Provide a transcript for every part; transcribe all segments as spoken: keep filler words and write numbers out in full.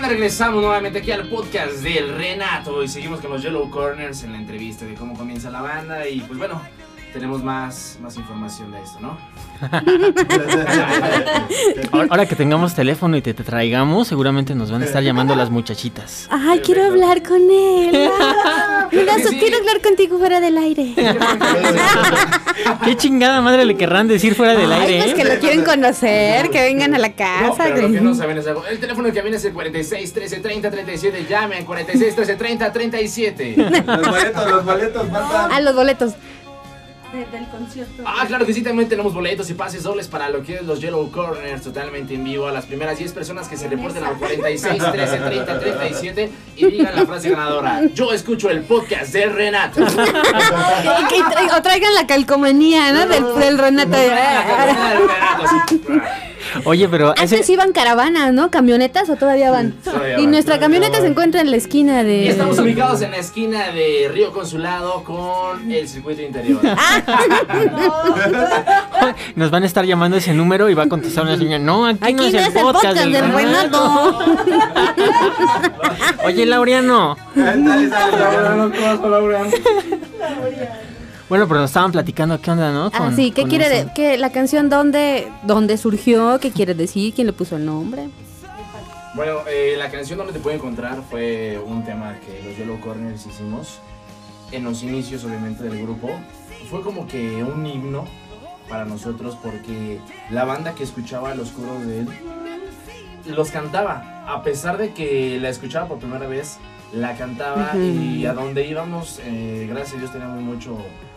regresamos nuevamente aquí al podcast del Renato y seguimos con los Yellow Corners en la entrevista de cómo comienza la banda y pues bueno, tenemos más, más información de esto, ¿no? Ahora que tengamos teléfono y te, te traigamos, seguramente nos van a estar llamando las muchachitas. Ay, quiero hablar con él. Mira, sí, sí. Quiero hablar contigo fuera del aire. ¿Qué chingada madre le querrán decir fuera del Ay, aire? Pues que lo quieren conocer, que vengan a la casa. No, pero lo que no saben es algo. El teléfono que viene es el cuarenta y seis, trece, treinta, treinta y siete. Llamen, cuarenta y seis, trece, treinta, treinta y siete. Los boletos, los boletos, faltan. Ah, los boletos. De, del concierto. Ah, claro que sí, también tenemos boletos y pases dobles para lo que es los Yellow Corners totalmente en vivo a las primeras diez personas que se reporten al cuarenta y seis, trece, treinta, treinta y siete y digan la frase ganadora: yo escucho el podcast del Renato. y, y tra- o traigan la calcomanía, ¿no? Del, del Renato. Oye, pero Antes ese... iban caravanas, ¿no? ¿Camionetas o todavía van? Todavía Y van, nuestra todavía camioneta van. se encuentra en la esquina de... Y estamos ubicados en la esquina de Río Consulado con el circuito interior. nos van a estar llamando ese número y va a contestar una señora. No, aquí, Aquí no es el podcast, del del Renato. Oye, Laureano. Bueno, pero nos estaban platicando qué onda, ¿no? Con, Ah, sí, ¿qué con quiere eso. de, que la canción dónde, dónde surgió? ¿Qué quiere decir? ¿Quién le puso el nombre? Bueno, eh, la canción donde te puede encontrar fue un tema que los Yellow Corners hicimos en los inicios, obviamente, del grupo. Fue como que un himno para nosotros porque la banda que escuchaba Los Curos de él los cantaba. A pesar de que la escuchaba por primera vez, la cantaba. Uh-huh. Y a donde íbamos, eh, gracias a Dios, teníamos mucho,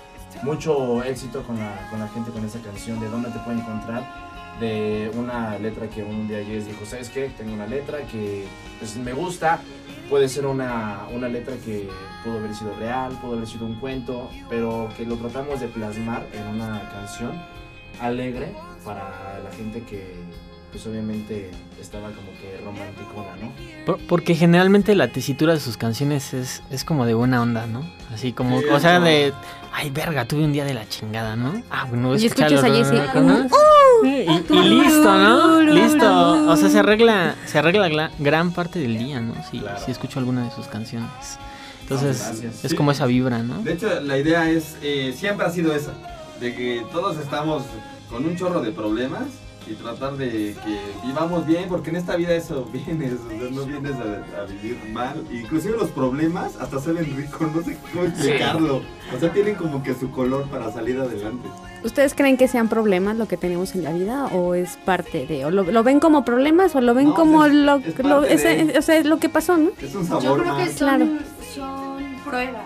mucho éxito con la, con la gente con esa canción de dónde te puede encontrar. De una letra que un día Jess dijo, ¿sabes qué? Tengo una letra que pues, me gusta, puede ser una, una letra que pudo haber sido real, pudo haber sido un cuento, pero que lo tratamos de plasmar en una canción alegre para la gente que pues obviamente estaba como que romanticona, ¿no? Por, porque generalmente la tesitura de sus canciones es, es como de buena onda, ¿no? Así como, sí, o sea, no. de, ay, verga, tuve un día de la chingada, ¿no? Ah, bueno, Y escuchas a Jessie. ¿no? Y, y listo, ¿no? Listo. O sea, se arregla, se arregla gla- gran parte del día, ¿no? Si, Claro. si escucho alguna de sus canciones. Entonces, Gracias. es Sí. como esa vibra, ¿no? De hecho, la idea es, eh, siempre ha sido esa, de que todos estamos con un chorro de problemas y tratar de que vivamos bien, porque en esta vida eso vienes, o sea, no vienes a, a vivir mal. Inclusive los problemas hasta se ven ricos, no sé cómo explicarlo. O sea, tienen como que su color para salir adelante. ¿Ustedes creen que sean problemas lo que tenemos en la vida o es parte de, o lo, lo ven como problemas o lo ven No, como es- lo, es lo parte ese- de- o sea, lo que pasó, ¿no? Es un sabor Yo creo más. que son, Claro. son pruebas.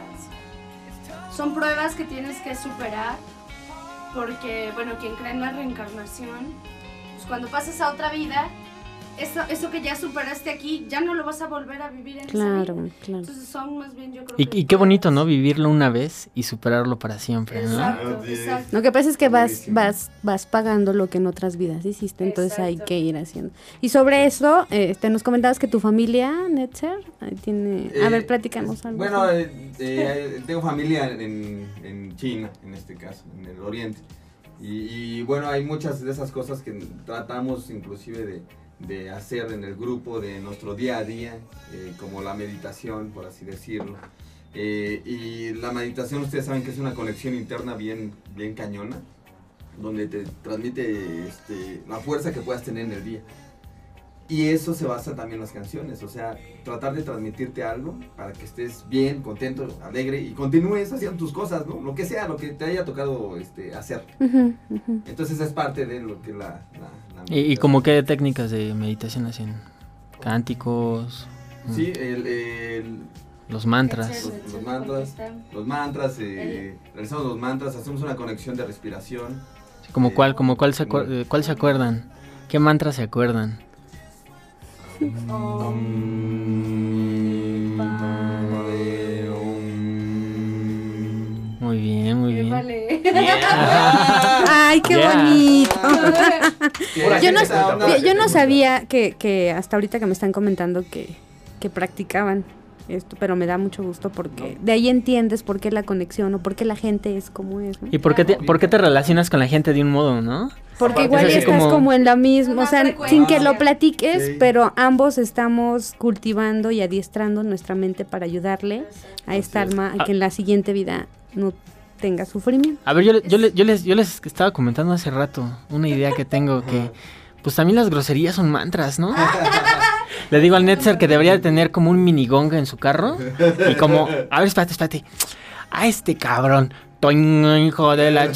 Son pruebas que tienes que superar porque, bueno, quien cree en la reencarnación, pues cuando pasas a otra vida, eso, eso que ya superaste aquí, ya no lo vas a volver a vivir en esa Claro, vida. claro. Entonces son más bien, yo creo Y, que... y qué bonito, ¿no? Vivirlo una vez y superarlo para siempre, ¿no? Exacto, Sí. exacto. Lo que pasa es que vas, Buenísimo. vas, vas pagando lo que en otras vidas hiciste, entonces hay Exacto. que ir haciendo. Y sobre eso, eh, te nos comentabas que tu familia, Netzer, eh, tiene... A Eh, ver, platícanos algo. Bueno, eh, eh, tengo familia en, en China, en este caso, en el oriente. Y, y bueno, hay muchas de esas cosas que tratamos inclusive de, de hacer en el grupo, de nuestro día a día, eh, como la meditación, por así decirlo. Eh, y la meditación, ustedes saben que es una conexión interna bien, bien cañona, donde te transmite este, la fuerza que puedas tener en el día. Y eso se basa también en las canciones, o sea, tratar de transmitirte algo para que estés bien, contento, alegre y continúes haciendo tus cosas, ¿no? Lo que sea, lo que te haya tocado este, hacer. Ujú, ujú. Entonces es parte de lo que la... la, la Y, y como qué técnicas de meditación hacen, cánticos, Sí, el, el, los mantras. Etcétera. los, los mantras, los mantras, eh, realizamos los mantras, hacemos una conexión de respiración. Como Eh, cuál, como cuál se, acuer- como- eh, cuál se acuerdan, qué mantras se acuerdan. Muy bien, muy bien. Vale. Ay, qué Yeah. bonito. Pura Yo no, gente santa, pura yo gente no santa. sabía que, que hasta ahorita que me están comentando que, que practicaban esto, pero me da mucho gusto porque de ahí entiendes por qué la conexión o por qué la gente es como es, ¿no? ¿Y por qué, te, por qué te relacionas con la gente de un modo, no? Porque Aparte, igual es así estás como- como... en la misma, Una o sea, frecuencia. sin que lo platiques, Sí. pero ambos estamos cultivando y adiestrando nuestra mente para ayudarle a esta Así es. alma a que en la siguiente vida no tenga sufrimiento. A ver, yo, le- yo, le- yo les, yo les estaba comentando hace rato una idea que tengo que, pues también las groserías son mantras, ¿no? Le digo al Netzer que debería de tener como un minigong en su carro y como, a ver, espérate, espérate, a este cabrón, toing, hijo de la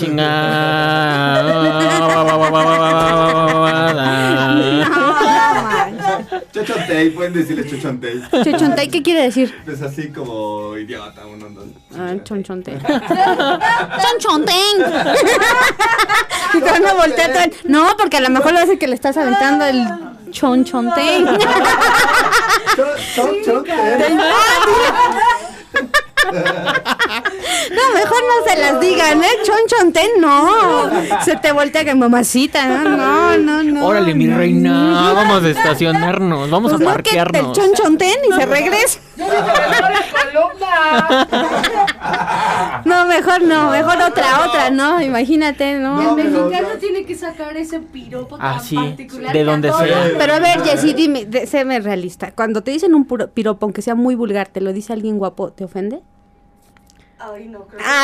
chingada. Chochontey, pueden decirle chochontey. Chochontay, ¿qué quiere decir? Es así como idiota, uno no. Ah, chonchonte. ¡Chonchonten! Y te van a voltear todo el- No, porque a lo mejor lo hace que le estás aventando el chonchonten. Chochontey. No, mejor no se las digan, ¿eh? Chonchonten, no. Se te voltea que mamacita, ¿no? No, no, no. Órale, mi reina, vamos a estacionarnos, vamos Pues a no, que el parquearnos. chonchonten y se regresa. No, mejor no, mejor otra, otra, no, imagínate, no. No, El pero- mexicano tiene que sacar ese piropo Ah, tan sí, particular. de que donde adora. sea. Pero a ver, Jessy, dime, de- séme realista. Cuando te dicen un puro- piropo, aunque sea muy vulgar, te lo dice alguien guapo, ¿te ofende? Ay, no, creo ¡Ah,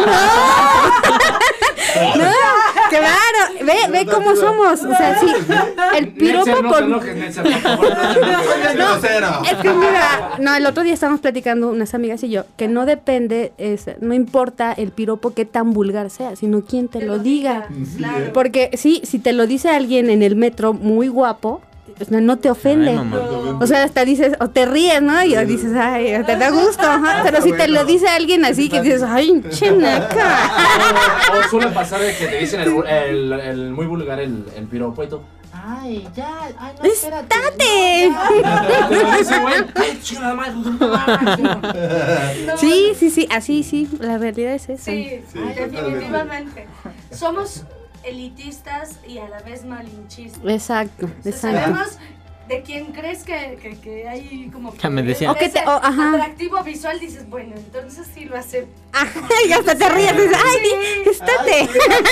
no! No, claro, ve, ve cómo somos. O sea, sí, el piropo Netzer, no te por... enojes, Netzer, por favor, no te enojes. No, grosero. es que mira, no, el otro día estábamos platicando unas amigas y yo, que no depende, es, no importa el piropo que tan vulgar sea, sino quién te que lo diga. Claro. Porque sí, si te lo dice alguien en el metro muy guapo, o sea, no te ofende. Ay, mamá. O sea, hasta dices, o te ríes, ¿no? Y dices, ay, te da gusto, ajá. Pero si te lo dice alguien así, que dices, ay, chenaca. O, o suele pasar de que te dicen el, bu- el, el muy vulgar el, el piropo y tú. Ay, ya, ay, no, espérate. ¡Estate! no, Te lo dice, güey. Ay, chingada madre. No, Sí, sí, sí, así sí, la realidad es esa. Sí, Sí, definitivamente. Somos elitistas y a la vez malinchistas. Exacto, O sea, exacto. sabemos de quién crees que, que, que hay como Ya me decía. O que te- ese o- ajá. atractivo visual, dices, bueno, entonces sí lo hace. Ajá, y hasta te ríes, dices, ay, estate.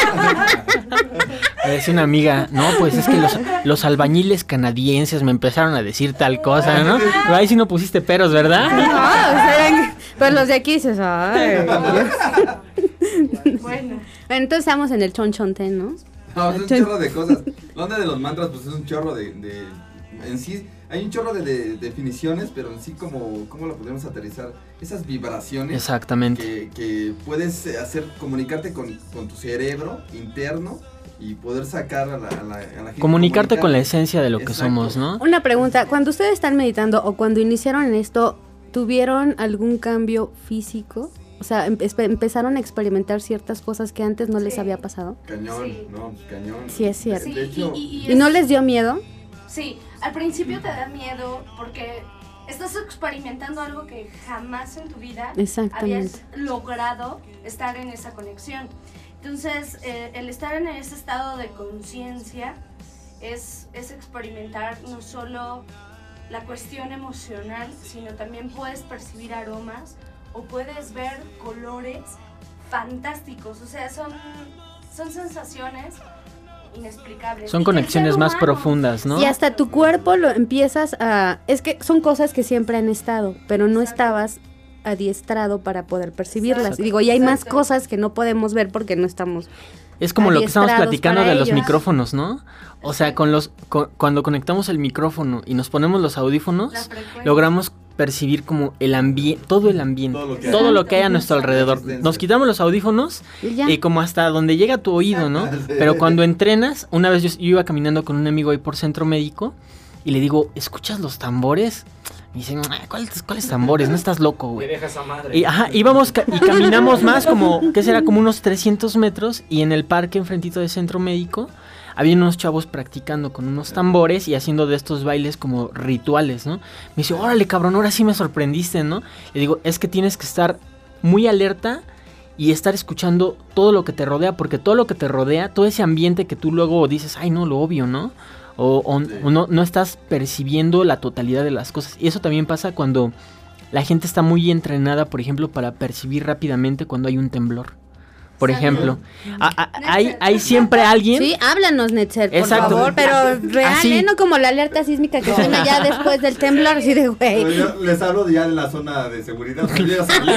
Me decía una amiga, no, pues es que los, los albañiles canadienses me empezaron a decir tal cosa, ¿no? Pero ahí sí no pusiste peros, ¿verdad? No, o sea, pues los de aquí dices, ay. Bueno, Entonces estamos en el chonchonten, ¿no? No, es un chorro de cosas. La onda de los mantras, pues es un chorro de. de en sí, hay un chorro de, de definiciones, pero en sí, como ¿cómo lo podemos aterrizar? Esas vibraciones Exactamente. que, que puedes eh, hacer, comunicarte con, con tu cerebro interno y poder sacar a la, a la, a la gente. Comunicarte con la comunicar. esencia de lo que Exacto. somos, ¿no? Una pregunta, cuando ustedes están meditando o cuando iniciaron en esto, ¿tuvieron algún cambio físico? O sea, empe- empezaron a experimentar ciertas cosas que antes no les Sí. había pasado. Cañón, Sí. no, cañón. Sí, es cierto. sí, De hecho, y, y- y ¿Y no es- les dio miedo? Sí, al principio te da miedo porque estás experimentando algo que jamás en tu vida Exactamente. habías logrado estar en esa conexión. Entonces, eh, el estar en ese estado de conciencia es, es experimentar no solo la cuestión emocional, sino también puedes percibir aromas o puedes ver colores fantásticos. O sea, son, son sensaciones inexplicables. Son Y del conexiones ser más humano. profundas, ¿no? Y hasta tu cuerpo lo empiezas a... Es que son cosas que siempre han estado, pero no Exacto. estabas adiestrado para poder percibirlas. Exacto. Y digo, y hay más Exacto. cosas que no podemos ver porque no estamos... Es como lo que estamos adiestrados platicando para de los ello. micrófonos, ¿no? O sea, con los cu- cuando conectamos el micrófono y nos ponemos los audífonos, La frecuencia. logramos percibir como el ambiente, todo el ambiente, Todo lo que hay. todo lo que hay a nuestro Exacto. alrededor. Existencia. Nos quitamos los audífonos Y ya. y como hasta donde llega tu oído, ¿no? Sí. Pero cuando entrenas, una vez yo, yo iba caminando con un amigo ahí por Centro Médico y le digo, ¿escuchas los tambores? Y dice, "Ah, ¿cuáles, ¿cuáles tambores? No estás loco, Me güey. deja esa madre. Y, ajá, íbamos ca- y caminamos más como, ¿qué será? Como unos trescientos metros y en el parque enfrentito del Centro Médico había unos chavos practicando con unos tambores y haciendo de estos bailes como rituales, ¿no? Me dice, órale cabrón, ahora sí me sorprendiste, ¿no? Le digo, es que tienes que estar muy alerta y estar escuchando todo lo que te rodea, porque todo lo que te rodea, todo ese ambiente que tú luego dices, ay no, lo obvio, ¿no? O, o- Sí. o no, no estás percibiendo la totalidad de las cosas. Y eso también pasa cuando la gente está muy entrenada, por ejemplo, para percibir rápidamente cuando hay un temblor. por Exacto. ejemplo. A- a- hay, hay siempre alguien... Sí, háblanos, Netzer, por Exacto. favor, pero real, Así. ¿eh? No como la alerta sísmica que suena ya después del temblor, así de Pero güey. yo les hablo ya de la zona de seguridad. Yo ya salí.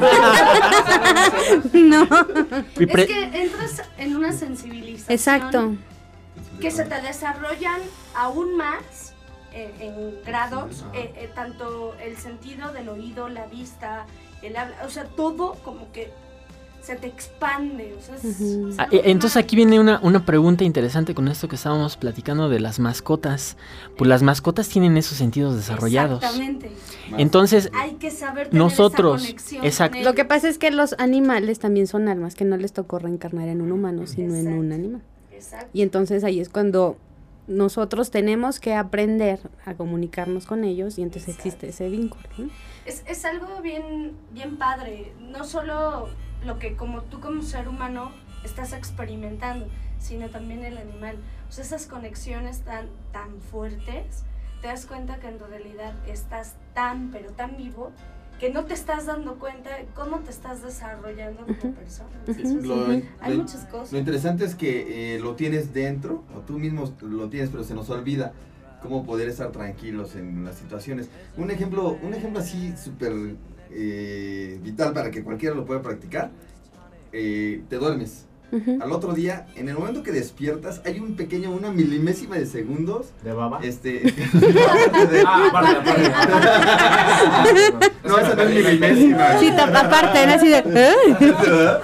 No. y pre- Es que entras en una sensibilización. Exacto. Que se te desarrollan aún más eh, en grados, eh, eh, tanto el sentido del oído, la vista, el habla, o sea, todo como que se te expande. O sea, es, Ujú. es Ah, algo eh, Entonces más. aquí viene una, una pregunta interesante con esto que estábamos platicando de las mascotas. Pues las mascotas tienen esos sentidos desarrollados. Exactamente. Entonces, Hay que saber tener nosotros, esa conexión exacto. con Lo que ellos. pasa es que los animales también son almas, que no les tocó reencarnar en un humano, sino en un Exacto. animal. Exacto. Y entonces ahí es cuando nosotros tenemos que aprender a comunicarnos con ellos y entonces existe ese vínculo, ¿no? Es, es algo bien, bien padre, no solo lo que como tú como ser humano estás experimentando, sino también el animal. O sea, esas conexiones tan, tan fuertes, te das cuenta que en realidad estás tan, pero tan vivo, que no te estás dando cuenta de cómo te estás desarrollando como Ujú. persona. Ujú. Entonces, Lo, hay lo- muchas cosas. lo interesante es que eh, lo tienes dentro, o tú mismo lo tienes, pero se nos olvida cómo poder estar tranquilos en las situaciones. Un ejemplo, un ejemplo así súper eh, vital para que cualquiera lo pueda practicar. Eh, te duermes. Ujú. Al otro día, en el momento que despiertas, hay un pequeño, una milimésima de segundos. ¿De baba? Este. de- Ah, aparte, aparte. no, esa no es milimésima. Sí, ta- aparte, era así de... ¿eh?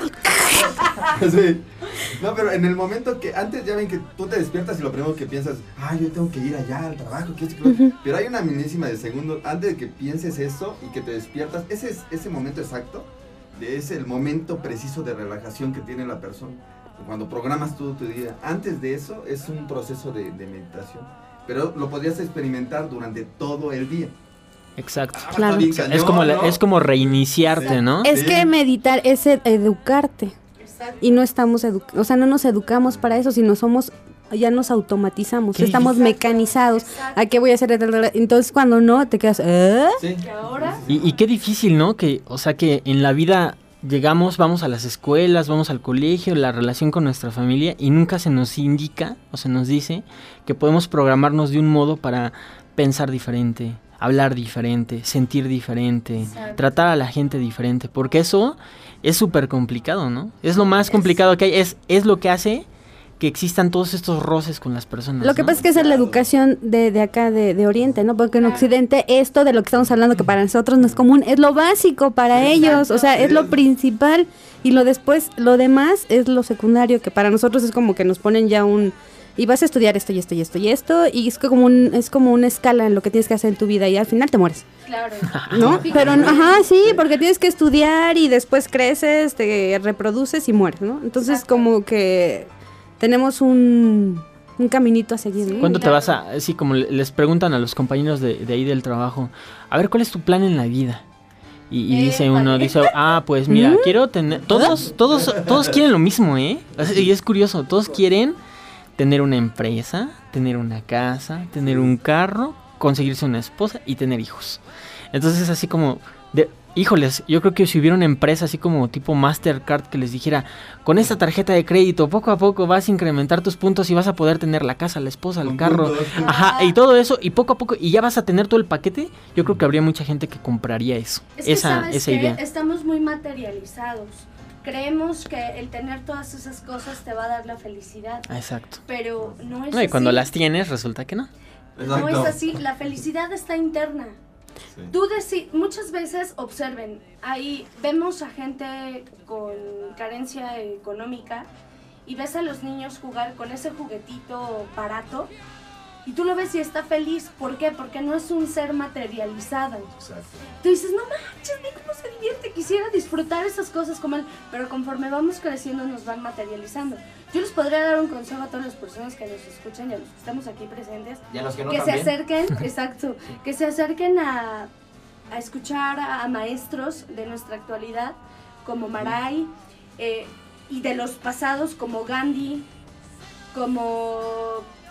Sí. No, pero en el momento que antes ya ven que tú te despiertas y lo primero que piensas, ah, yo tengo que ir allá al trabajo, que esto, que lo otro". Pero hay una milésima de segundo antes de que pienses eso y que te despiertas, ese es ese momento exacto, de es el momento preciso de relajación que tiene la persona. Cuando programas todo tu día, antes de eso es un proceso de, de meditación, pero lo podrías experimentar durante todo el día. exacto. Ah, Claro. está bien O sea, cañón, es como la- ¿no? es como reiniciarte, Sí. ¿no? Es Sí. que meditar es ed- educarte. Exacto. Y no estamos, edu- o sea, no nos educamos para eso, sino somos, ya nos automatizamos, Qué estamos difícil. mecanizados. Exacto. ¿A qué voy a hacer? Entonces cuando no, te quedas, ¿eh? Sí. Que ahora Y, y qué difícil, ¿no? Que, o sea, que en la vida llegamos, vamos a las escuelas, vamos al colegio, la relación con nuestra familia y nunca se nos indica o se nos dice que podemos programarnos de un modo para pensar diferente, hablar diferente, sentir diferente, Exacto. tratar a la gente diferente, porque eso es súper complicado, ¿no? Es lo más complicado que hay, es, es lo que hace que existan todos estos roces con las personas. Lo que ¿no? pasa es que esa es la educación de, de acá, de, de Oriente, ¿no? Porque en Occidente esto de lo que estamos hablando, que para nosotros no es común, es lo básico para ellos, o sea, es lo principal y lo después, lo demás es lo secundario, que para nosotros es como que nos ponen ya un... Y vas a estudiar esto y esto y esto y esto, y es como, un, es como una escala en lo que tienes que hacer en tu vida y al final te mueres. claro. ¿No? Pero, ajá, sí, porque tienes que estudiar y después creces, te reproduces y mueres, ¿no? Entonces, Exacto. como que tenemos un, un caminito a seguir, ¿no? ¿Cuándo te Claro. vas a...? Así como le- les preguntan a los compañeros de, de ahí del trabajo, a ver, ¿cuál es tu plan en la vida? Y, y dice Épale. uno, dice, ah, pues mira, quiero tener... Todos, todos, todos quieren lo mismo, ¿eh? Y es curioso, todos quieren tener una empresa, tener una casa, tener un carro, conseguirse una esposa y tener hijos. Entonces es así como... De, híjoles, yo creo que si hubiera una empresa así como tipo Mastercard que les dijera, con esta tarjeta de crédito poco a poco vas a incrementar tus puntos y vas a poder tener la casa, la esposa, el Con carro, puntos. ajá, y todo eso, y poco a poco, y ya vas a tener todo el paquete, yo creo que habría mucha gente que compraría eso, Es que, esa, ¿sabes esa qué? idea. Estamos muy materializados. Creemos que el tener todas esas cosas te va a dar la felicidad, Ah, exacto. pero no es No, y cuando así. las tienes resulta que no. No es así, la felicidad está interna. Sí. Tú deci- muchas veces observen, ahí vemos a gente con carencia económica y ves a los niños jugar con ese juguetito barato y tú lo ves y está feliz. ¿Por qué? Porque no es un ser materializado. Exacto. Tú dices, no manches, ve cómo se divierte, quisiera disfrutar esas cosas como él, pero conforme vamos creciendo nos van materializando. Yo les podría dar un consejo a todas las personas que nos escuchan y a los que estamos aquí presentes, Y a los que no que se también. acerquen, exacto, que se acerquen a, a escuchar a, a maestros de nuestra actualidad como Maray eh, y de los pasados como Gandhi, como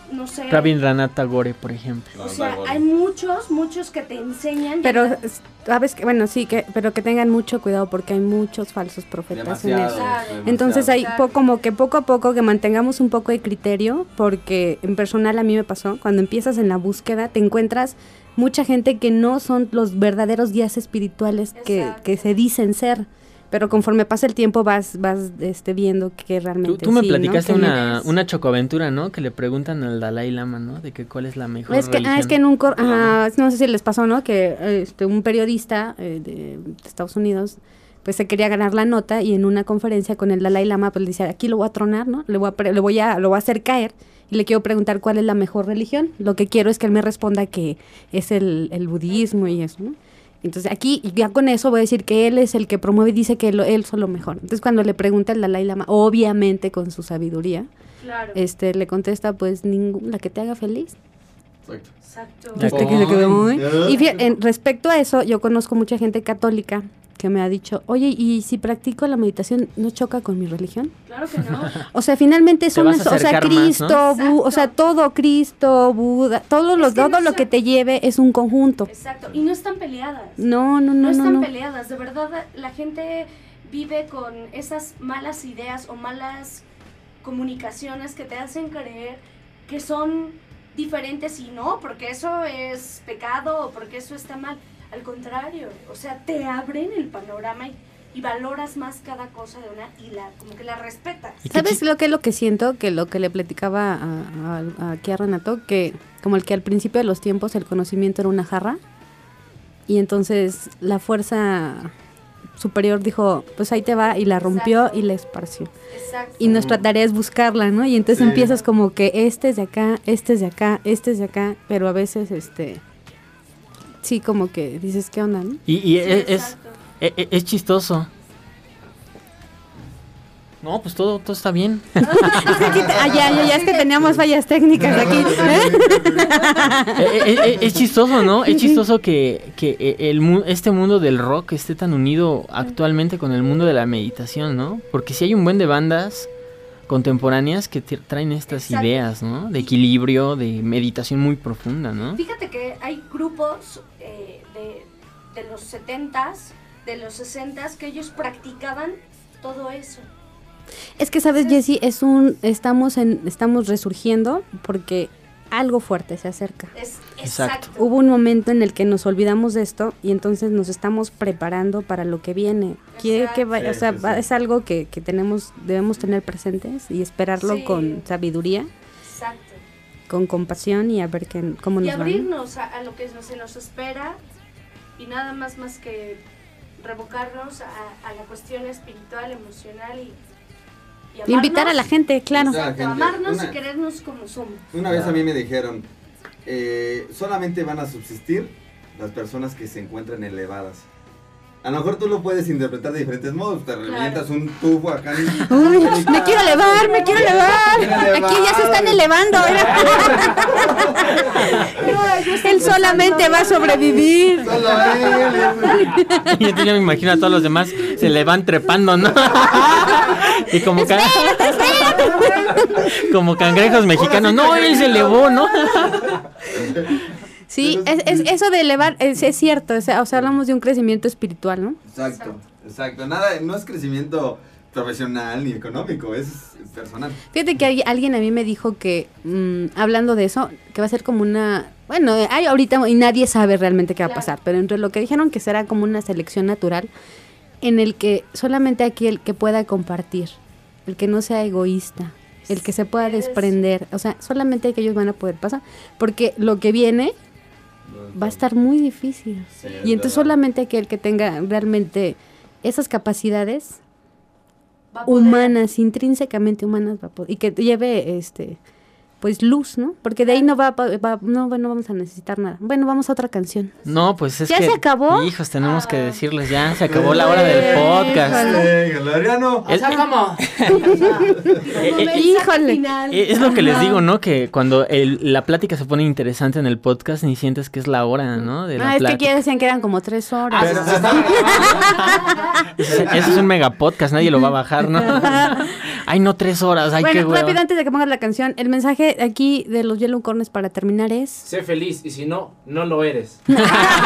no sé. Rabindranath Tagore, por ejemplo. O sea, hay muchos, muchos que te enseñan. Pero, sabes que, bueno, sí, que, pero que tengan mucho cuidado porque hay muchos falsos profetas en eso. Claro. Entonces hay Claro. po- como que poco a poco que mantengamos un poco de criterio, porque en personal a mí me pasó, cuando empiezas en la búsqueda te encuentras mucha gente que no son los verdaderos guías espirituales que, Exacto. que se dicen ser, pero conforme pasa el tiempo vas vas este, viendo que realmente Tú, tú me sí, ¿no? platicaste Que una, eres- una chocoaventura, ¿no? Que le preguntan al Dalai Lama, ¿no? De que cuál es la mejor Es que, religión. ah, es que en un cor ajá, no sé si les pasó, ¿no? Que este, un periodista eh, de, de Estados Unidos pues se quería ganar la nota y en una conferencia con el Dalai Lama pues le decía, aquí lo voy a tronar, ¿no? Le voy a, pre- le voy a, lo voy a hacer caer y le quiero preguntar cuál es la mejor religión. Lo que quiero es que él me responda que es el, el budismo y eso, ¿no? Entonces aquí ya con eso voy a decir que él es el que promueve y dice que lo, él es lo mejor. Entonces cuando le pregunta el Dalai Lama, obviamente con su sabiduría, Claro. este le contesta pues ninguna, la que te haga feliz. Exacto. Exacto. Ya Este que se quedó muy- Ay. Y fíjate, en- respecto a eso, yo conozco mucha gente católica que me ha dicho, oye, ¿y si practico la meditación no choca con mi religión? Claro que no. O sea, finalmente Te son, vas a o sea, acercar más, Cristo, ¿no? Bu- o sea, Exacto. todo Cristo, Buda, todo, lo, Es que todo no lo sé- que te lleve es un conjunto. Exacto. Y no están peleadas. No, no, No, no, no. están no. peleadas. De verdad, la gente vive con esas malas ideas o malas comunicaciones que te hacen creer que son diferentes y no, porque eso es pecado o porque eso está mal. Al contrario, o sea, te abren el panorama y, y valoras más cada cosa de una y la como que la respetas. ¿Y qué ¿Sabes chi- lo que es lo que siento? Que lo que le platicaba a, a- aquí a Renato, que como el que al principio de los tiempos el conocimiento era una jarra, y entonces la fuerza superior dijo, pues ahí te va, y la rompió Exacto. y la esparció. Exacto. Y nuestra tarea es buscarla, ¿no? Y entonces Sí. empiezas como que este es de acá, este es de acá, este es de acá, pero a veces, este, sí, como que dices, ¿qué onda, no? Y, y Sí, es, es, exacto. es- es chistoso. No, pues todo, todo está bien. Ah, ya, ya, ya, es que teníamos fallas técnicas aquí. Eh, eh, eh, es chistoso, ¿no? Es chistoso que, que eh, el, mu- este mundo del rock esté tan unido actualmente con el mundo de la meditación, ¿no? Porque sí hay un buen de bandas contemporáneas que te- traen estas Exacto. ideas, ¿no? De equilibrio, de meditación muy profunda, ¿no? Fíjate que hay grupos eh, de, de los setentas, de los sesentas, que ellos practicaban todo eso. Es que, ¿sabes, Jessie? Es un, estamos en, estamos resurgiendo porque algo fuerte se acerca. Es Exacto. exacto. Hubo un momento en el que nos olvidamos de esto y entonces nos estamos preparando para lo que viene. Quiere que vaya- Sí, o sea, sí, va- sí. es algo que, que tenemos, debemos tener presentes y esperarlo Sí. con sabiduría, Exacto. con compasión y a ver qué, cómo Y nos va, ¿no? abrirnos a, a lo que se nos espera y nada más más que revocarnos a, a la cuestión espiritual, emocional y, y amarnos. Invitar a la gente, claro. Invitar a la Exacto, gente. amarnos Una- y querernos como somos. Una vez a mí me dijeron, eh, solamente van a subsistir las personas que se encuentran elevadas. A lo mejor tú lo puedes interpretar de diferentes modos, te revientas un tufo acá. en- Uy, me quiero elevar, me quiero elevar. Quiero elevar. Aquí ya se están elevando. Él solamente va a sobrevivir. Solo él. Yo ya me imagino a todos los demás se le van trepando, ¿no? Y como, ca- como cangrejos mexicanos, no, él se elevó, ¿no? Sí, es, es eso de elevar, es, es cierto, o sea, o sea, hablamos de un crecimiento espiritual, ¿no? Exacto, exacto. Nada, no es crecimiento profesional ni económico, es personal. Fíjate que hay- alguien a mí me dijo que, mm, hablando de eso, que va a ser como una, bueno, hay ahorita y nadie sabe realmente qué va a Claro. pasar, pero entre lo que dijeron que será como una selección natural, en el que solamente aquel que pueda compartir, el que no sea egoísta, el que se pueda Eso. desprender, o sea, solamente aquellos van a poder pasar, porque lo que viene va a estar muy difícil. Sí, Y entonces es verdad. solamente aquel que tenga realmente esas capacidades Va a poder- humanas, intrínsecamente humanas, va a poder- y que lleve este pues luz, ¿no? Porque de ahí no va, a pa- va- no, no vamos a necesitar nada. Bueno, vamos a otra canción. No, pues es ¿Ya que... se acabó? Hijos, tenemos que Ah. decirles ya, se acabó la hora del podcast. Venga, Adriano. Es- ¿cómo? Eh, eh, mensaje híjole. final. Eh, Es lo que les Ajá. digo, ¿no? Que cuando el- la plática se pone interesante en el podcast, ni sientes que es la hora, ¿no? De la Ah, es que plática. aquí decían que eran como tres horas. Pero se está- Ese ese es un mega podcast, nadie lo va a bajar, ¿no? Ay, no, tres horas, ay, qué Bueno, hueva. rápido, antes de que pongas la canción, el mensaje mensaje aquí de los Yellow Corners para terminar es... Sé feliz y si no, no lo eres. No,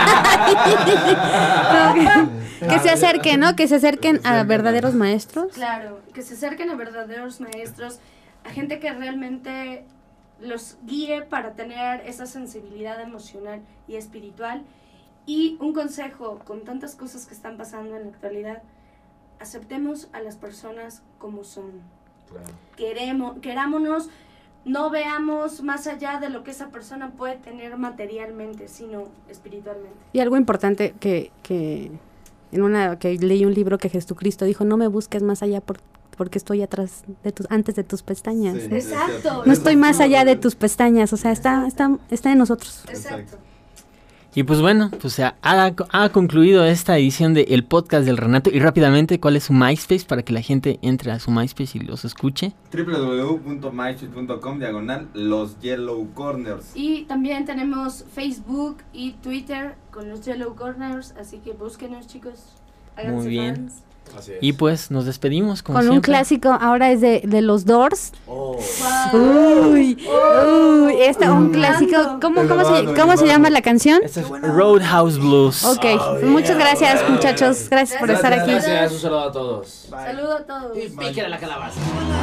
que, que se acerquen, ¿no? Que se acerquen a verdaderos maestros. Claro, que se acerquen a verdaderos maestros, a gente que realmente los guíe para tener esa sensibilidad emocional y espiritual. Y un consejo, con tantas cosas que están pasando en la actualidad, aceptemos a las personas como son. Claro. Queremos, querámonos, no veamos más allá de lo que esa persona puede tener materialmente, sino espiritualmente. Y algo importante que, que en una que leí un libro que Jesucristo dijo, no me busques más allá por, porque estoy atrás de tus, antes de tus pestañas. Sí, Exacto. No estoy más allá de tus pestañas, o sea, está, está, está en nosotros. Exacto. Y pues bueno, pues ha, ha, ha concluido esta edición de El Podcast del Renato. Y rápidamente, ¿cuál es su MySpace para que la gente entre a su MySpace y los escuche? doble u doble u doble u punto myspace punto com diagonal Los Yellow Corners. Y también tenemos Facebook y Twitter con los Yellow Corners, así que búsquenos, chicos. Háganse Muy bien. fans. Así es. Y pues nos despedimos como Con un siempre. clásico, ahora es de, de los Doors. Oh. Wow. Uy, uy, esta un clásico. ¿Cómo, cómo, se, ¿cómo se llama la canción? Este es Roadhouse Blues. Ok, muchas gracias muchachos, gracias por Gracias, estar aquí. Gracias, un saludo a todos. Saludo a todos. Y piquen a la calabaza.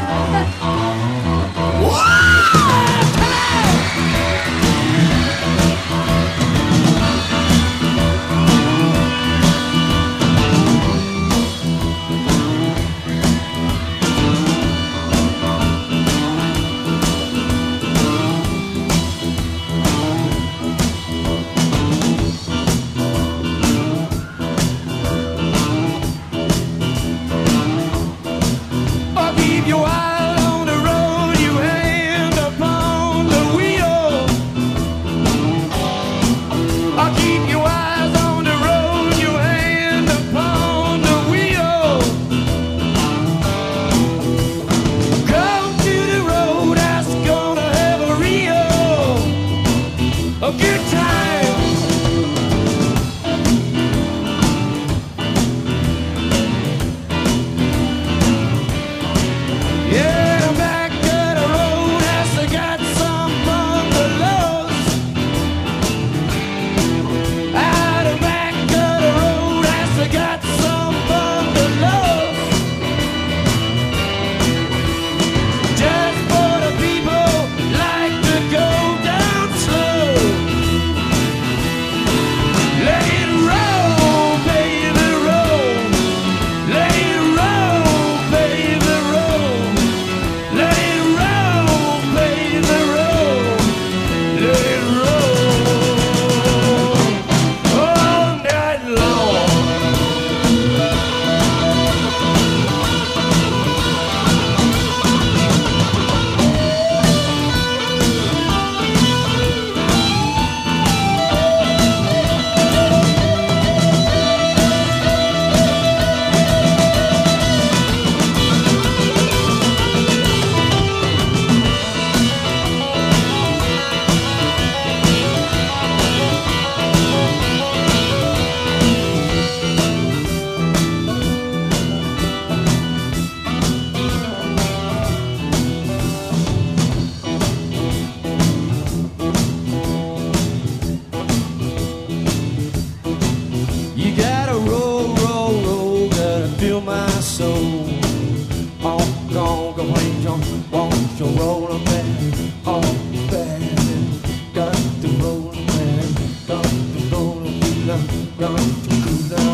I'll keep your eye on the road, you hand upon the wheel. I'll keep your eyes on the road, you hand upon the wheel. Come to the road, that's gonna have a real a good time. Yeah, the back of the road has got some bungalows. Ah, the back of the road has got some bungalows. Just for the people like to go down slow. Let it roll, baby, roll. Let it roll, baby, roll. Let it roll, baby, roll. Let it roll all night long. You gotta roll, roll, roll, gotta feel my soul. Oh, gone, go away, John, won't you roll a man? Oh, baby, got to roll a man, got to roll a wheeler, got to cool